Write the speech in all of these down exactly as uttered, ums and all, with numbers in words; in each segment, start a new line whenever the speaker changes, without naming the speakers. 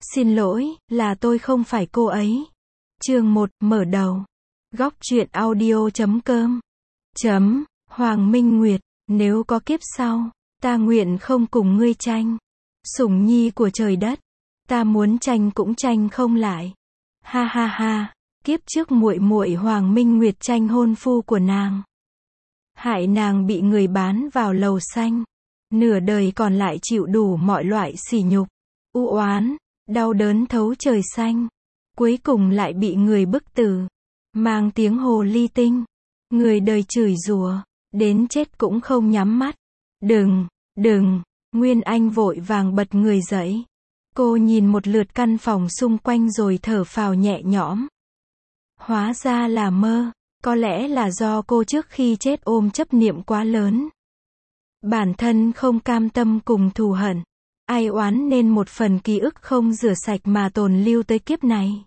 Xin lỗi, là tôi không phải cô ấy. Chương một, mở đầu. Góc truyện audio chấm com. Chấm, Hoàng Minh Nguyệt, nếu có kiếp sau, ta nguyện không cùng ngươi tranh. Sủng nhi của trời đất, ta muốn tranh cũng tranh không lại. Ha ha ha, kiếp trước muội muội Hoàng Minh Nguyệt tranh hôn phu của nàng. Hại nàng bị người bán vào lầu xanh. Nửa đời còn lại chịu đủ mọi loại sỉ nhục, u oán, đau đớn thấu trời xanh. Cuối cùng lại bị người bức tử, mang tiếng hồ ly tinh. Người đời chửi rủa, đến chết cũng không nhắm mắt. Đừng, đừng, Nguyên Anh vội vàng bật người dậy. Cô nhìn một lượt căn phòng xung quanh rồi thở phào nhẹ nhõm. Hóa ra là mơ, có lẽ là do cô trước khi chết ôm chấp niệm quá lớn. Bản thân không cam tâm cùng thù hận, ai oán nên một phần ký ức không rửa sạch mà tồn lưu tới kiếp này.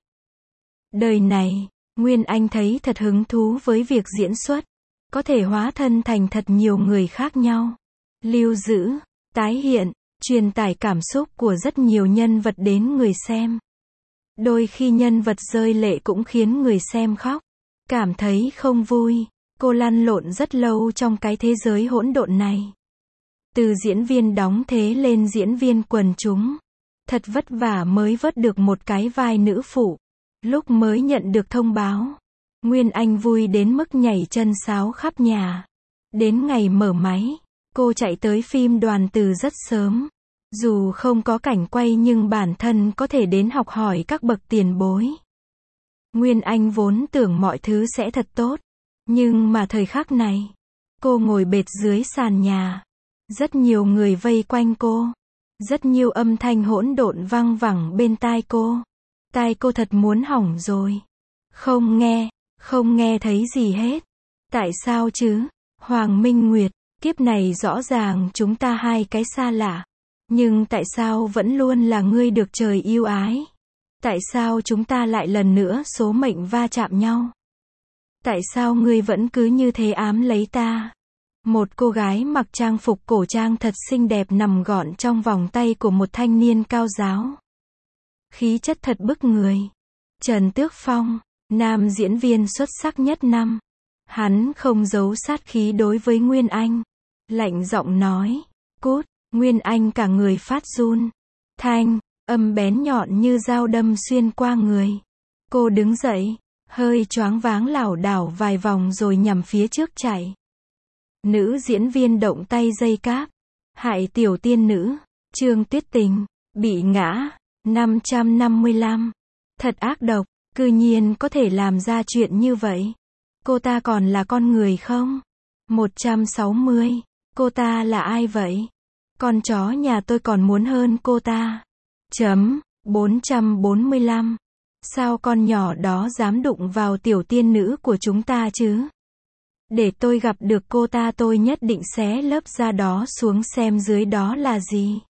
Đời này, Nguyên Anh thấy thật hứng thú với việc diễn xuất, có thể hóa thân thành thật nhiều người khác nhau, lưu giữ, tái hiện, truyền tải cảm xúc của rất nhiều nhân vật đến người xem. Đôi khi nhân vật rơi lệ cũng khiến người xem khóc, cảm thấy không vui. Cô lăn lộn rất lâu trong cái thế giới hỗn độn này. Từ diễn viên đóng thế lên diễn viên quần chúng, thật vất vả mới vớt được một cái vai nữ phụ. Lúc mới nhận được thông báo, Nguyên Anh vui đến mức nhảy chân sáo khắp nhà. Đến ngày mở máy, cô chạy tới phim đoàn từ rất sớm. Dù không có cảnh quay nhưng bản thân có thể đến học hỏi các bậc tiền bối. Nguyên Anh vốn tưởng mọi thứ sẽ thật tốt, nhưng mà thời khắc này, cô ngồi bệt dưới sàn nhà. Rất nhiều người vây quanh cô. Rất nhiều âm thanh hỗn độn vang vẳng bên tai cô. Tai cô thật muốn hỏng rồi. Không nghe, không nghe thấy gì hết. Tại sao chứ? Hoàng Minh Nguyệt, kiếp này rõ ràng chúng ta hai cái xa lạ. Nhưng tại sao vẫn luôn là ngươi được trời yêu ái? Tại sao chúng ta lại lần nữa số mệnh va chạm nhau? Tại sao ngươi vẫn cứ như thế ám lấy ta? Một cô gái mặc trang phục cổ trang thật xinh đẹp nằm gọn trong vòng tay của một thanh niên cao giáo. Khí chất thật bức người. Trần Tước Phong, nam diễn viên xuất sắc nhất năm. Hắn không giấu sát khí đối với Nguyên Anh. Lạnh giọng nói, cút. Nguyên Anh cả người phát run. Thanh, âm bén nhọn như dao đâm xuyên qua người. Cô đứng dậy, hơi choáng váng lảo đảo vài vòng rồi nhằm phía trước chạy. Nữ diễn viên động tay dây cáp. Hại tiểu tiên nữ, Trương Tuyết Tình, bị ngã. năm trăm năm mươi lăm. Thật ác độc, cư nhiên có thể làm ra chuyện như vậy. Cô ta còn là con người không? một trăm sáu mươi. Cô ta là ai vậy? Con chó nhà tôi còn muốn hơn cô ta. Chấm, bốn trăm bốn mươi lăm. Sao con nhỏ đó dám đụng vào tiểu tiên nữ của chúng ta chứ? Để tôi gặp được cô ta tôi nhất định xé lớp da đó xuống xem dưới đó là gì.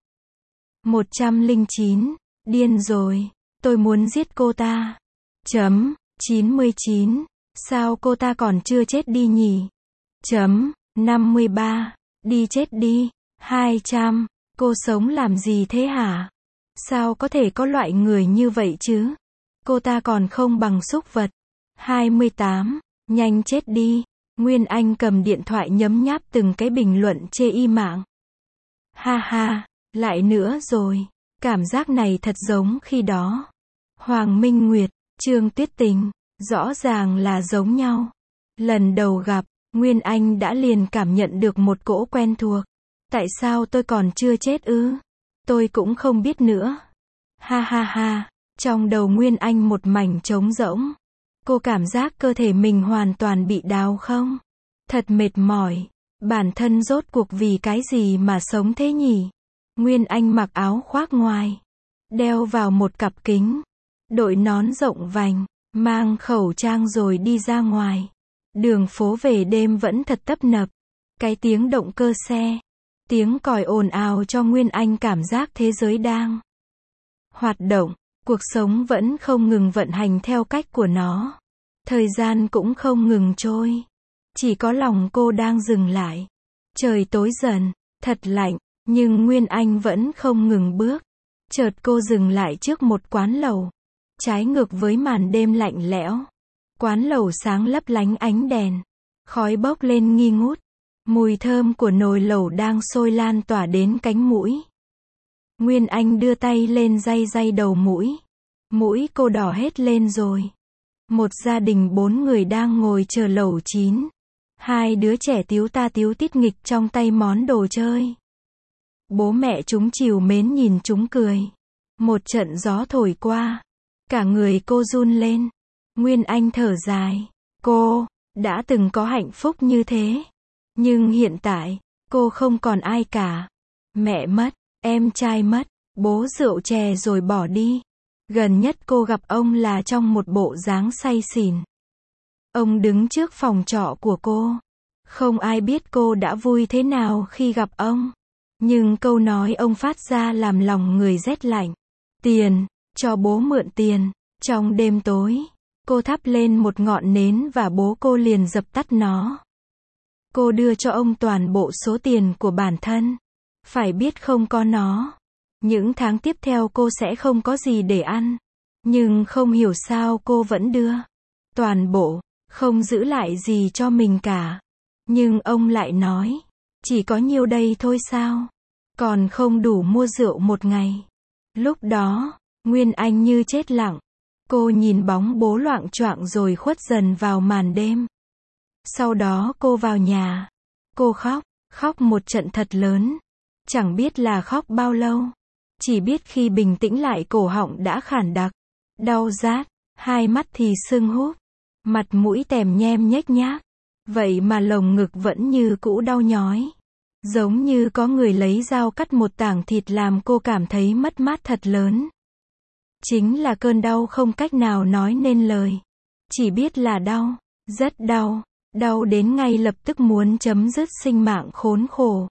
một trăm lẻ chín. Điên rồi. Tôi muốn giết cô ta. Chấm, chín mươi chín. Sao cô ta còn chưa chết đi nhỉ? Chấm, năm mươi ba. Đi chết đi. hai trăm. Cô sống làm gì thế hả? Sao có thể có loại người như vậy chứ? Cô ta còn không bằng súc vật. hai mươi tám. Nhanh chết đi. Nguyên Anh cầm điện thoại nhấm nháp từng cái bình luận chê y mạng. Ha ha, lại nữa rồi. Cảm giác này thật giống khi đó. Hoàng Minh Nguyệt, Trương Tuyết Tình, rõ ràng là giống nhau. Lần đầu gặp, Nguyên Anh đã liền cảm nhận được một cỗ quen thuộc. Tại sao tôi còn chưa chết ư? Tôi cũng không biết nữa. Ha ha ha, trong đầu Nguyên Anh một mảnh trống rỗng. Cô cảm giác cơ thể mình hoàn toàn bị đào không? Thật mệt mỏi. Bản thân rốt cuộc vì cái gì mà sống thế nhỉ? Nguyên Anh mặc áo khoác ngoài, đeo vào một cặp kính, đội nón rộng vành, mang khẩu trang rồi đi ra ngoài. Đường phố về đêm vẫn thật tấp nập. Cái tiếng động cơ xe, tiếng còi ồn ào cho Nguyên Anh cảm giác thế giới đang hoạt động. Cuộc sống vẫn không ngừng vận hành theo cách của nó. Thời gian cũng không ngừng trôi. Chỉ có lòng cô đang dừng lại. Trời tối dần, thật lạnh, nhưng Nguyên Anh vẫn không ngừng bước. Chợt cô dừng lại trước một quán lẩu. Trái ngược với màn đêm lạnh lẽo. Quán lẩu sáng lấp lánh ánh đèn. Khói bốc lên nghi ngút. Mùi thơm của nồi lẩu đang sôi lan tỏa đến cánh mũi. Nguyên Anh đưa tay lên day day đầu mũi. Mũi cô đỏ hết lên rồi. Một gia đình bốn người đang ngồi chờ lẩu chín. Hai đứa trẻ tíu ta tíu tít nghịch trong tay món đồ chơi. Bố mẹ chúng trìu mến nhìn chúng cười. Một trận gió thổi qua. Cả người cô run lên. Nguyên Anh thở dài. Cô đã từng có hạnh phúc như thế. Nhưng hiện tại, cô không còn ai cả. Mẹ mất, em trai mất, bố rượu chè rồi bỏ đi. Gần nhất cô gặp ông là trong một bộ dáng say xỉn. Ông đứng trước phòng trọ của cô. Không ai biết cô đã vui thế nào khi gặp ông. Nhưng câu nói ông phát ra làm lòng người rét lạnh. Tiền, cho bố mượn tiền. Trong đêm tối, cô thắp lên một ngọn nến và bố cô liền dập tắt nó. Cô đưa cho ông toàn bộ số tiền của bản thân. Phải biết không có nó, những tháng tiếp theo cô sẽ không có gì để ăn. Nhưng không hiểu sao cô vẫn đưa. Toàn bộ, không giữ lại gì cho mình cả. Nhưng ông lại nói, chỉ có nhiêu đây thôi sao? Còn không đủ mua rượu một ngày. Lúc đó, Nguyên Anh như chết lặng. Cô nhìn bóng bố loạng choạng rồi khuất dần vào màn đêm. Sau đó cô vào nhà. Cô khóc, khóc một trận thật lớn. Chẳng biết là khóc bao lâu. Chỉ biết khi bình tĩnh lại cổ họng đã khản đặc. Đau rát, hai mắt thì sưng húp. Mặt mũi tèm nhem nhếch nhác. Vậy mà lồng ngực vẫn như cũ đau nhói. Giống như có người lấy dao cắt một tảng thịt làm cô cảm thấy mất mát thật lớn. Chính là cơn đau không cách nào nói nên lời. Chỉ biết là đau, rất đau, đau đến ngay lập tức muốn chấm dứt sinh mạng khốn khổ.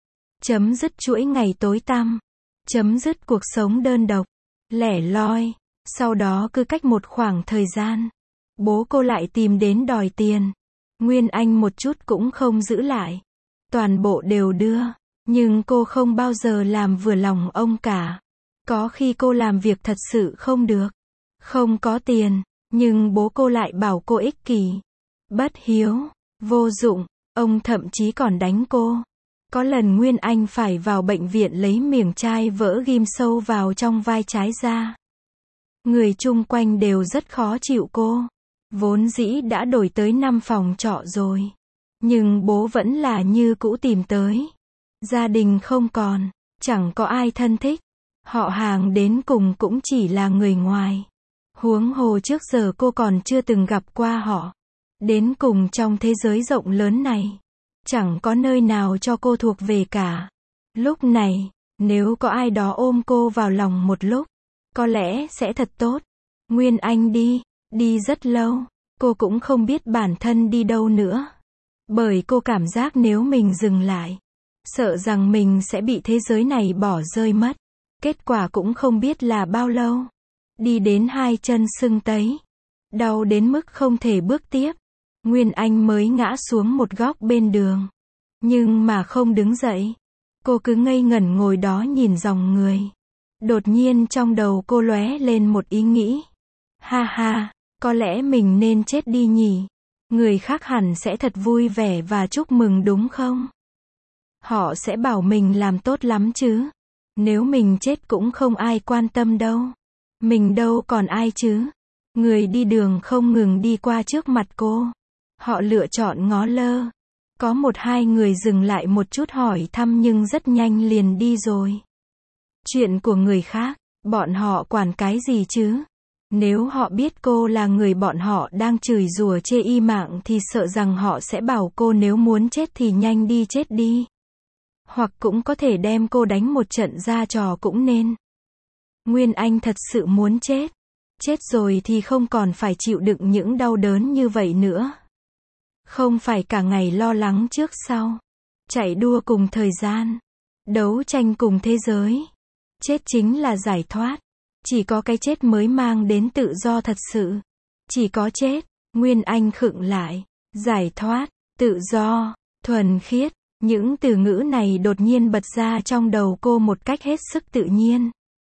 Chấm dứt chuỗi ngày tối tăm. Chấm dứt cuộc sống đơn độc, lẻ loi. Sau đó cứ cách một khoảng thời gian, bố cô lại tìm đến đòi tiền. Nguyên Anh một chút cũng không giữ lại. Toàn bộ đều đưa. Nhưng cô không bao giờ làm vừa lòng ông cả. Có khi cô làm việc thật sự không được. Không có tiền. Nhưng bố cô lại bảo cô ích kỷ. Bất hiếu. Vô dụng. Ông thậm chí còn đánh cô. Có lần Nguyên Anh phải vào bệnh viện lấy miếng chai vỡ ghim sâu vào trong vai trái ra. Người chung quanh đều rất khó chịu cô. Vốn dĩ đã đổi tới năm phòng trọ rồi. Nhưng bố vẫn là như cũ tìm tới. Gia đình không còn. Chẳng có ai thân thích. Họ hàng đến cùng cũng chỉ là người ngoài. Huống hồ trước giờ cô còn chưa từng gặp qua họ. Đến cùng trong thế giới rộng lớn này. Chẳng có nơi nào cho cô thuộc về cả. Lúc này, nếu có ai đó ôm cô vào lòng một lúc, có lẽ sẽ thật tốt. Nguyên Anh đi, đi rất lâu. Cô cũng không biết bản thân đi đâu nữa. Bởi cô cảm giác nếu mình dừng lại, sợ rằng mình sẽ bị thế giới này bỏ rơi mất. Kết quả cũng không biết là bao lâu. Đi đến hai chân sưng tấy. Đau đến mức không thể bước tiếp. Nguyên Anh mới ngã xuống một góc bên đường. Nhưng mà không đứng dậy. Cô cứ ngây ngẩn ngồi đó nhìn dòng người. Đột nhiên trong đầu cô lóe lên một ý nghĩ. Ha ha, có lẽ mình nên chết đi nhỉ. Người khác hẳn sẽ thật vui vẻ và chúc mừng đúng không? Họ sẽ bảo mình làm tốt lắm chứ. Nếu mình chết cũng không ai quan tâm đâu. Mình đâu còn ai chứ. Người đi đường không ngừng đi qua trước mặt cô. Họ lựa chọn ngó lơ. Có một hai người dừng lại một chút hỏi thăm nhưng rất nhanh liền đi rồi. Chuyện của người khác, bọn họ quản cái gì chứ? Nếu họ biết cô là người bọn họ đang chửi rủa chê y mạng thì sợ rằng họ sẽ bảo cô nếu muốn chết thì nhanh đi chết đi. Hoặc cũng có thể đem cô đánh một trận ra trò cũng nên. Nguyên Anh thật sự muốn chết. Chết rồi thì không còn phải chịu đựng những đau đớn như vậy nữa. Không phải cả ngày lo lắng trước sau. Chạy đua cùng thời gian. Đấu tranh cùng thế giới. Chết chính là giải thoát. Chỉ có cái chết mới mang đến tự do thật sự. Chỉ có chết. Nguyên Anh khựng lại. Giải thoát, tự do, thuần khiết. Những từ ngữ này đột nhiên bật ra trong đầu cô một cách hết sức tự nhiên.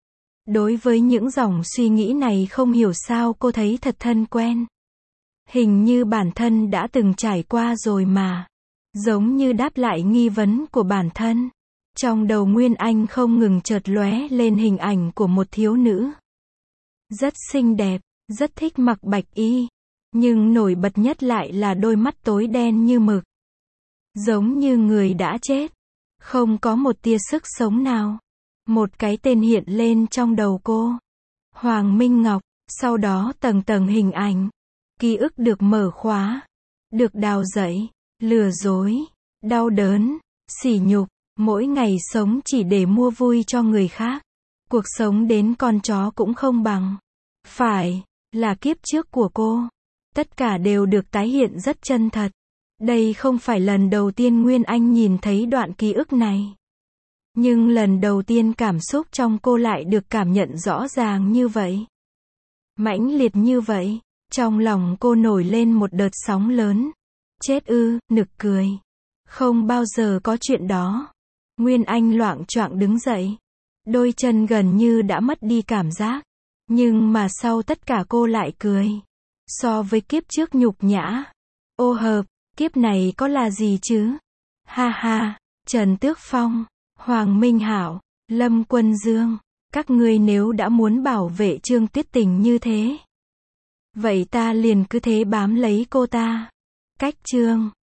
Đối với những dòng suy nghĩ này không hiểu sao cô thấy thật thân quen. Hình như bản thân đã từng trải qua rồi mà. Giống như đáp lại nghi vấn của bản thân. Trong đầu Nguyên Anh không ngừng chợt lóe lên hình ảnh của một thiếu nữ. Rất xinh đẹp, rất thích mặc bạch y. Nhưng nổi bật nhất lại là đôi mắt tối đen như mực. Giống như người đã chết. Không có một tia sức sống nào. Một cái tên hiện lên trong đầu cô. Hoàng Minh Ngọc, sau đó tầng tầng hình ảnh. Ký ức được mở khóa. Được đào dậy, lừa dối, đau đớn, sỉ nhục. Mỗi ngày sống chỉ để mua vui cho người khác. Cuộc sống đến con chó cũng không bằng. Phải, là kiếp trước của cô. Tất cả đều được tái hiện rất chân thật. Đây không phải lần đầu tiên Nguyên Anh nhìn thấy đoạn ký ức này. Nhưng lần đầu tiên cảm xúc trong cô lại được cảm nhận rõ ràng như vậy. Mãnh liệt như vậy. Trong lòng cô nổi lên một đợt sóng lớn. Chết ư, nực cười. Không bao giờ có chuyện đó. Nguyên Anh loạng choạng đứng dậy. Đôi chân gần như đã mất đi cảm giác. Nhưng mà sau tất cả cô lại cười. So với kiếp trước nhục nhã. Ô hợp, kiếp này có là gì chứ? Ha ha, Trần Tước Phong, Hoàng Minh Hảo, Lâm Quân Dương. Các ngươi nếu đã muốn bảo vệ Trương Tuyết Tình như thế. Vậy ta liền cứ thế bám lấy cô ta. Cách chương.